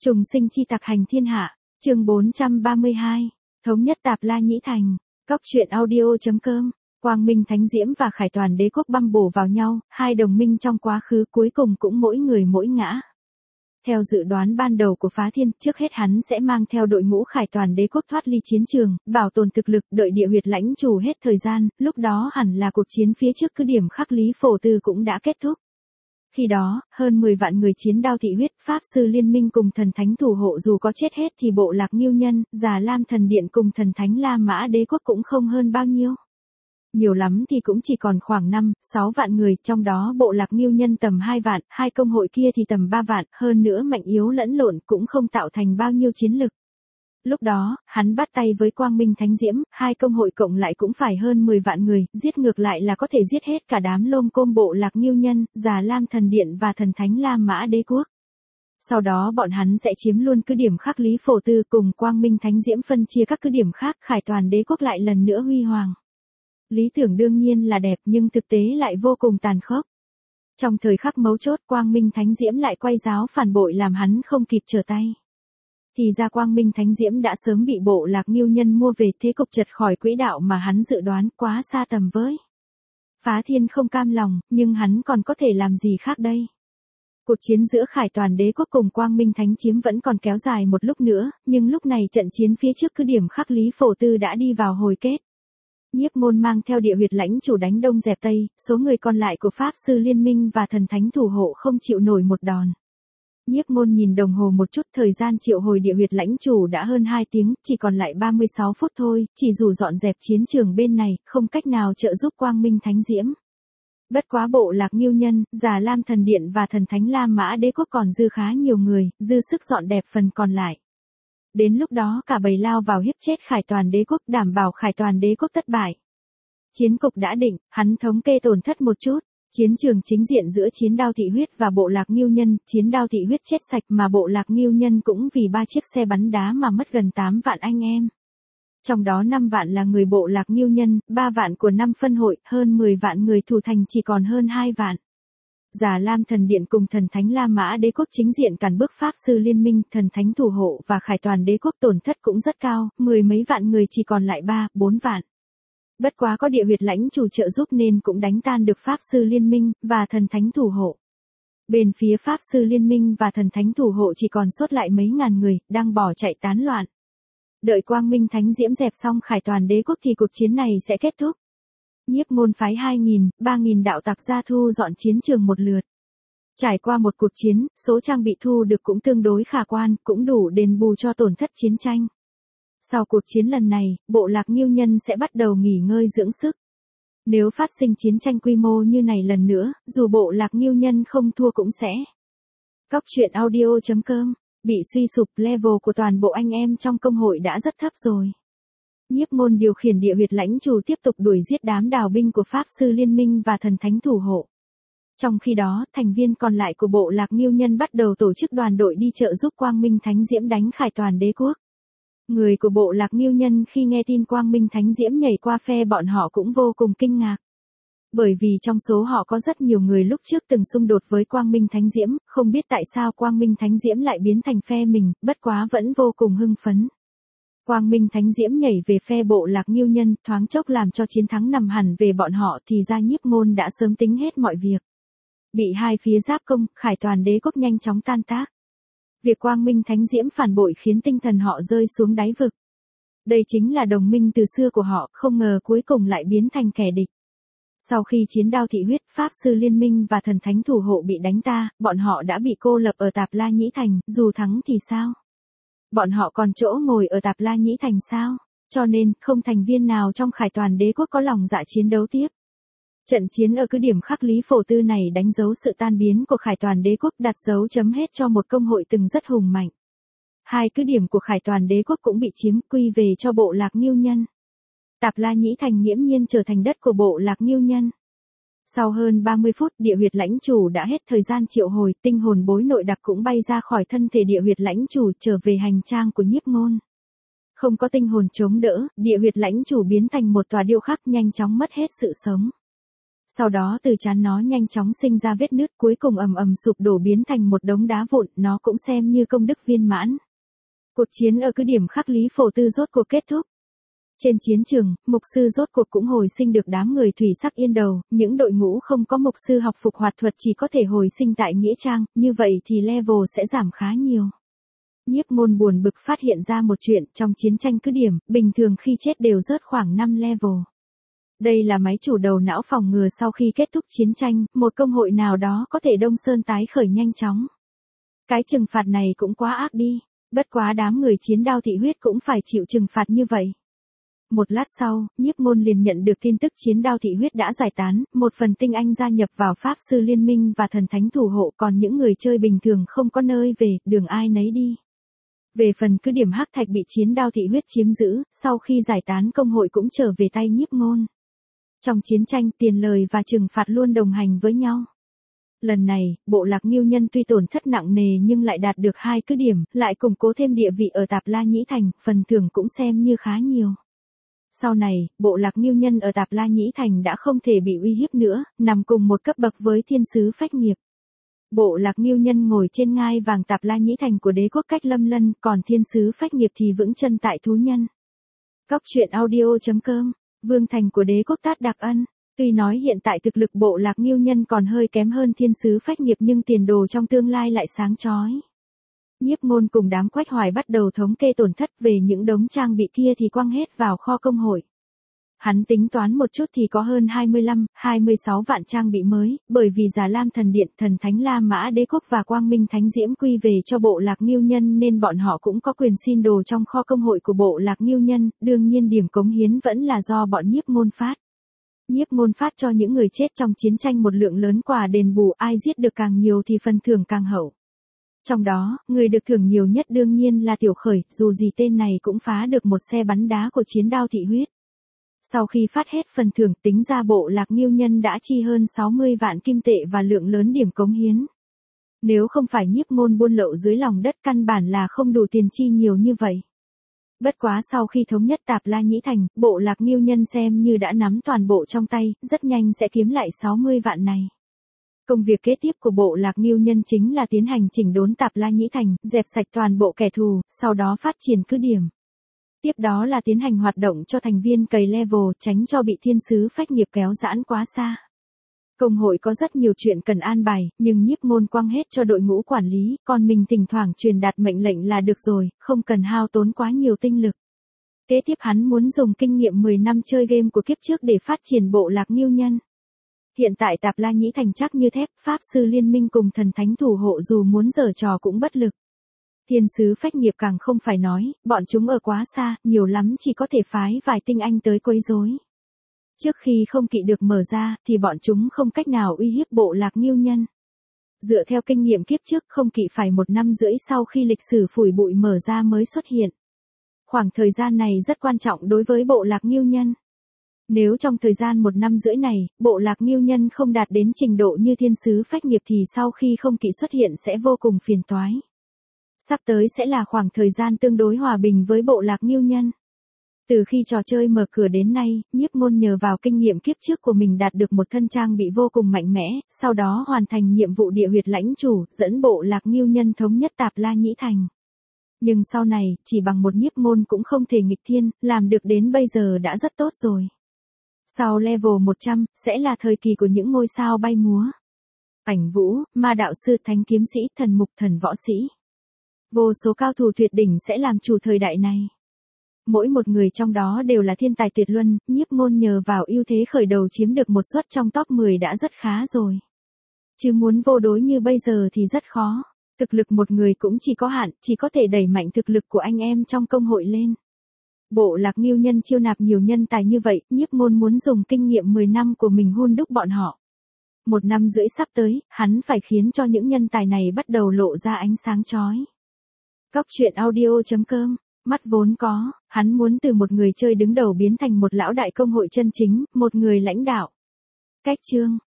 Trùng sinh chi tặc hành thiên hạ, chương 432, thống nhất Tạp La Nhĩ Thành, cóc truyện audio.com, Quang Minh Thánh Diễm và Khải Toàn Đế quốc băm bổ vào nhau, hai đồng minh trong quá khứ cuối cùng cũng mỗi người mỗi ngã. Theo dự đoán ban đầu của Phá Thiên, trước hết hắn sẽ mang theo đội ngũ Khải Toàn Đế quốc thoát ly chiến trường, bảo tồn thực lực, đợi địa huyệt lãnh chủ hết thời gian, lúc đó hẳn là cuộc chiến phía trước cứ điểm Khắc Lý Phổ Tư cũng đã kết thúc. Khi đó, hơn 10 vạn người chiến đao thị huyết, Pháp Sư Liên Minh cùng thần thánh thủ hộ dù có chết hết thì bộ lạc Ngưu Nhân, Già Lam Thần Điện cùng thần thánh La Mã Đế quốc cũng không hơn bao nhiêu. Nhiều lắm thì cũng chỉ còn khoảng 5-6 vạn người, trong đó bộ lạc Ngưu Nhân tầm 2 vạn, hai công hội kia thì tầm 3 vạn, hơn nữa mạnh yếu lẫn lộn cũng không tạo thành bao nhiêu chiến lực. Lúc đó, hắn bắt tay với Quang Minh Thánh Diễm, hai công hội cộng lại cũng phải hơn 10 vạn người, giết ngược lại là có thể giết hết cả đám lôm côm bộ lạc Ngưu Nhân, Già Lam Thần Điện và thần thánh La Mã Đế quốc. Sau đó bọn hắn sẽ chiếm luôn cứ điểm Khắc Lý Phổ Tư cùng Quang Minh Thánh Diễm phân chia các cứ điểm khác, Khải Toàn Đế quốc lại lần nữa huy hoàng. Lý tưởng đương nhiên là đẹp nhưng thực tế lại vô cùng tàn khốc. Trong thời khắc mấu chốt Quang Minh Thánh Diễm lại quay giáo phản bội làm hắn không kịp trở tay. Thì ra Quang Minh Thánh Diễm đã sớm bị bộ lạc Ngưu Nhân mua về, thế cục chật khỏi quỹ đạo mà hắn dự đoán quá xa tầm với. Phá Thiên không cam lòng, nhưng hắn còn có thể làm gì khác đây? Cuộc chiến giữa Khải Toàn Đế quốc cùng Quang Minh Thánh Chiếm vẫn còn kéo dài một lúc nữa, nhưng lúc này trận chiến phía trước cứ điểm Khắc Lý Phổ Tư đã đi vào hồi kết. Nhiếp Ngôn mang theo địa huyệt lãnh chủ đánh đông dẹp tây, số người còn lại của Pháp Sư Liên Minh và thần thánh thủ hộ không chịu nổi một đòn. Nhiếp Ngôn nhìn đồng hồ một chút, thời gian triệu hồi địa huyệt lãnh chủ đã hơn 2 tiếng, chỉ còn lại 36 phút thôi, chỉ dù dọn dẹp chiến trường bên này, không cách nào trợ giúp Quang Minh Thánh Diễm. Bất quá bộ lạc Ngưu Nhân, Già Lam Thần Điện và thần thánh La Mã Đế quốc còn dư khá nhiều người, dư sức dọn dẹp phần còn lại. Đến lúc đó cả bầy lao vào hiếp chết Khải Toàn Đế quốc, đảm bảo Khải Toàn Đế quốc thất bại. Chiến cục đã định, hắn thống kê tổn thất một chút. Chiến trường chính diện giữa chiến đao thị huyết và bộ lạc Ngưu Nhân, chiến đao thị huyết chết sạch mà bộ lạc Ngưu Nhân cũng vì 3 chiếc xe bắn đá mà mất gần 8 vạn anh em. Trong đó 5 vạn là người bộ lạc Ngưu Nhân, 3 vạn của 5 phân hội, hơn 10 vạn người thủ thành chỉ còn hơn 2 vạn. Già Lam Thần Điện cùng thần thánh La Mã Đế quốc chính diện càn bước Pháp Sư Liên Minh, thần thánh thủ hộ và Khải Toàn Đế quốc tổn thất cũng rất cao, 10 mấy vạn người chỉ còn lại 3-4 vạn. Bất quá có địa huyệt lãnh chủ trợ giúp nên cũng đánh tan được Pháp Sư Liên Minh và thần thánh thủ hộ. Bên phía Pháp Sư Liên Minh và thần thánh thủ hộ chỉ còn sót lại mấy ngàn người, đang bỏ chạy tán loạn. Đợi Quang Minh Thánh Diễm dẹp xong Khải Toàn Đế quốc thì cuộc chiến này sẽ kết thúc. Nhiếp Ngôn phái 2.000-3.000 đạo tặc ra thu dọn chiến trường một lượt. Trải qua một cuộc chiến, số trang bị thu được cũng tương đối khả quan, cũng đủ đền bù cho tổn thất chiến tranh. Sau cuộc chiến lần này, bộ lạc Ngưu Nhân sẽ bắt đầu nghỉ ngơi dưỡng sức. Nếu phát sinh chiến tranh quy mô như này lần nữa, dù bộ lạc Ngưu Nhân không thua cũng sẽ. Cóc truyện audio.com, bị suy sụp, level của toàn bộ anh em trong công hội đã rất thấp rồi. Nhiếp Ngôn điều khiển địa huyệt lãnh chủ tiếp tục đuổi giết đám đào binh của Pháp Sư Liên Minh và thần thánh thủ hộ. Trong khi đó, thành viên còn lại của bộ lạc Ngưu Nhân bắt đầu tổ chức đoàn đội đi trợ giúp Quang Minh Thánh Diễm đánh Khải Toàn Đế quốc. Người của bộ lạc Ngưu Nhân khi nghe tin Quang Minh Thánh Diễm nhảy qua phe bọn họ cũng vô cùng kinh ngạc. Bởi vì trong số họ có rất nhiều người lúc trước từng xung đột với Quang Minh Thánh Diễm, không biết tại sao Quang Minh Thánh Diễm lại biến thành phe mình, bất quá vẫn vô cùng hưng phấn. Quang Minh Thánh Diễm nhảy về phe bộ lạc Ngưu Nhân, thoáng chốc làm cho chiến thắng nằm hẳn về bọn họ, thì ra Nhiếp Ngôn đã sớm tính hết mọi việc. Bị hai phía giáp công, Khải Toàn Đế quốc nhanh chóng tan tác. Việc Quang Minh Thánh Diễm phản bội khiến tinh thần họ rơi xuống đáy vực. Đây chính là đồng minh từ xưa của họ, không ngờ cuối cùng lại biến thành kẻ địch. Sau khi chiến đao thị huyết, Pháp Sư Liên Minh và thần thánh thủ hộ bị đánh ta, bọn họ đã bị cô lập ở Tạp La Nhĩ Thành, dù thắng thì sao? Bọn họ còn chỗ ngồi ở Tạp La Nhĩ Thành sao? Cho nên, không thành viên nào trong Khải Toàn Đế quốc có lòng dạ chiến đấu tiếp. Trận chiến ở cứ điểm Khắc Lý Phổ Tư này đánh dấu sự tan biến của Khải Toàn Đế quốc, đặt dấu chấm hết cho một công hội từng rất hùng mạnh. Hai cứ điểm của Khải Toàn Đế quốc cũng bị chiếm, quy về cho bộ lạc Ngưu Nhân. Tạp La Nhĩ Thành nghiễm nhiên trở thành đất của bộ lạc Ngưu Nhân. Sau hơn 30 phút, địa huyệt lãnh chủ đã hết thời gian triệu hồi, tinh hồn bối nội đặc cũng bay ra khỏi thân thể địa huyệt lãnh chủ trở về hành trang của Nhiếp Ngôn. Không có tinh hồn chống đỡ, địa huyệt lãnh chủ biến thành một tòa điêu khắc nhanh chóng mất hết sự sống. Sau đó từ trán nó nhanh chóng sinh ra vết nứt, cuối cùng ầm ầm sụp đổ biến thành một đống đá vụn, nó cũng xem như công đức viên mãn. Cuộc chiến ở cứ điểm Khắc Lý Phổ Tư rốt cuộc kết thúc. Trên chiến trường, mục sư rốt cuộc cũng hồi sinh được đám người thủy sắc yên đầu, những đội ngũ không có mục sư học phục hoạt thuật chỉ có thể hồi sinh tại nghĩa trang, như vậy thì level sẽ giảm khá nhiều. Nhiếp Ngôn buồn bực phát hiện ra một chuyện, trong chiến tranh cứ điểm, bình thường khi chết đều rớt khoảng 5 level. Đây là máy chủ đầu não phòng ngừa sau khi kết thúc chiến tranh, một công hội nào đó có thể Đông Sơn tái khởi nhanh chóng. Cái trừng phạt này cũng quá ác đi, bất quá đám người chiến đao thị huyết cũng phải chịu trừng phạt như vậy. Một lát sau, Nhiếp Ngôn liền nhận được tin tức chiến đao thị huyết đã giải tán, một phần tinh anh gia nhập vào Pháp Sư Liên minh và Thần Thánh thủ hộ, còn những người chơi bình thường không có nơi về, đường ai nấy đi. Về phần cứ điểm Hắc Thạch bị chiến đao thị huyết chiếm giữ, sau khi giải tán công hội cũng trở về tay Nhiếp Ngôn. Trong chiến tranh, tiền lời và trừng phạt luôn đồng hành với nhau. Lần này, bộ lạc Ngưu Nhân tuy tổn thất nặng nề nhưng lại đạt được 2 cứ điểm, lại củng cố thêm địa vị ở Tạp La Nhĩ Thành, phần thưởng cũng xem như khá nhiều. Sau này, bộ lạc Ngưu Nhân ở Tạp La Nhĩ Thành đã không thể bị uy hiếp nữa, nằm cùng một cấp bậc với Thiên Sứ Phách Nghiệp. Bộ lạc Ngưu Nhân ngồi trên ngai vàng Tạp La Nhĩ Thành của đế quốc Cách Lâm Lân, còn Thiên Sứ Phách Nghiệp thì vững chân tại Thú Nhân. Cóc truyện audio.com, Vương thành của đế quốc Tát Đặc Ân. Tuy nói hiện tại thực lực bộ lạc Ngưu Nhân còn hơi kém hơn Thiên Sứ Phách Nghiệp nhưng tiền đồ trong tương lai lại sáng chói. Nhiếp Ngôn cùng đám Quách Hoài bắt đầu thống kê tổn thất về những đống trang bị kia thì quăng hết vào kho công hội. Hắn tính toán một chút thì có hơn 25-26 vạn trang bị mới, bởi vì Già Lam Thần Điện, Thần Thánh La Mã Đế Quốc và Quang Minh Thánh Diễm quy về cho bộ lạc Ngưu Nhân nên bọn họ cũng có quyền xin đồ trong kho công hội của bộ lạc Ngưu Nhân, đương nhiên điểm cống hiến vẫn là do bọn Nhiếp Ngôn phát. Nhiếp Ngôn phát cho những người chết trong chiến tranh một lượng lớn quà đền bù, ai giết được càng nhiều thì phần thưởng càng hậu. Trong đó, người được thưởng nhiều nhất đương nhiên là Tiểu Khởi, dù gì tên này cũng phá được một xe bắn đá của chiến đao thị huyết. Sau khi phát hết phần thưởng tính ra bộ lạc Ngưu Nhân đã chi hơn 60 vạn kim tệ và lượng lớn điểm cống hiến. Nếu không phải Nhiếp Ngôn buôn lậu dưới lòng đất căn bản là không đủ tiền chi nhiều như vậy. Bất quá sau khi thống nhất Tạp La Nhĩ Thành, bộ lạc Ngưu Nhân xem như đã nắm toàn bộ trong tay, rất nhanh sẽ kiếm lại 60 vạn này. Công việc kế tiếp của bộ lạc Ngưu Nhân chính là tiến hành chỉnh đốn Tạp La Nhĩ Thành, dẹp sạch toàn bộ kẻ thù, sau đó phát triển cứ điểm. Tiếp đó là tiến hành hoạt động cho thành viên cày level, tránh cho bị Thiên Sứ Phách Nghiệp kéo giãn quá xa. Công hội có rất nhiều chuyện cần an bài, nhưng Nhiếp Ngôn quăng hết cho đội ngũ quản lý, còn mình thỉnh thoảng truyền đạt mệnh lệnh là được rồi, không cần hao tốn quá nhiều tinh lực. Kế tiếp hắn muốn dùng kinh nghiệm 10 năm chơi game của kiếp trước để phát triển bộ lạc Ngưu Nhân. Hiện tại Tạp La Nhĩ Thành chắc như thép, Pháp Sư Liên minh cùng Thần Thánh thủ hộ dù muốn giở trò cũng bất lực. Thiên Sứ Phách Nghiệp càng không phải nói, bọn chúng ở quá xa, nhiều lắm chỉ có thể phái vài tinh anh tới quấy rối. Trước khi không kỵ được mở ra, thì bọn chúng không cách nào uy hiếp bộ lạc Ngưu Nhân. Dựa theo kinh nghiệm kiếp trước, không kỵ phải 1 năm rưỡi sau khi lịch sử phủi bụi mở ra mới xuất hiện. Khoảng thời gian này rất quan trọng đối với bộ lạc Ngưu Nhân. Nếu trong thời gian 1 năm rưỡi này, bộ lạc Ngưu Nhân không đạt đến trình độ như Thiên Sứ Phách Nghiệp thì sau khi không kỵ xuất hiện sẽ vô cùng phiền toái. Sắp tới sẽ là khoảng thời gian tương đối hòa bình với bộ lạc Ngưu Nhân. Từ khi trò chơi mở cửa đến nay, Nhiếp Ngôn nhờ vào kinh nghiệm kiếp trước của mình đạt được một thân trang bị vô cùng mạnh mẽ, sau đó hoàn thành nhiệm vụ địa huyệt lãnh chủ, dẫn bộ lạc Ngưu Nhân thống nhất Tạp La Nhĩ Thành. Nhưng sau này, chỉ bằng một Nhiếp Ngôn cũng không thể nghịch thiên, làm được đến bây giờ đã rất tốt rồi. Sau level 100, sẽ là thời kỳ của những ngôi sao bay múa. Ảnh Vũ, Ma Đạo Sư, Thánh Kiếm Sĩ, Thần Mục, Thần Võ Sĩ. Vô số cao thủ tuyệt đỉnh sẽ làm chủ thời đại này. Mỗi một người trong đó đều là thiên tài tuyệt luân, Nhiếp Ngôn nhờ vào ưu thế khởi đầu chiếm được một suất trong top 10 đã rất khá rồi. Chứ muốn vô đối như bây giờ thì rất khó. Thực lực một người cũng chỉ có hạn, chỉ có thể đẩy mạnh thực lực của anh em trong công hội lên. Bộ lạc Ngưu Nhân chiêu nạp nhiều nhân tài như vậy, Nhiếp Ngôn muốn dùng kinh nghiệm 10 năm của mình hun đúc bọn họ. 1 năm rưỡi sắp tới, hắn phải khiến cho những nhân tài này bắt đầu lộ ra ánh sáng chói. Cóc truyện audio.com, mắt vốn có, hắn muốn từ một người chơi đứng đầu biến thành một lão đại công hội chân chính, một người lãnh đạo. Cách chương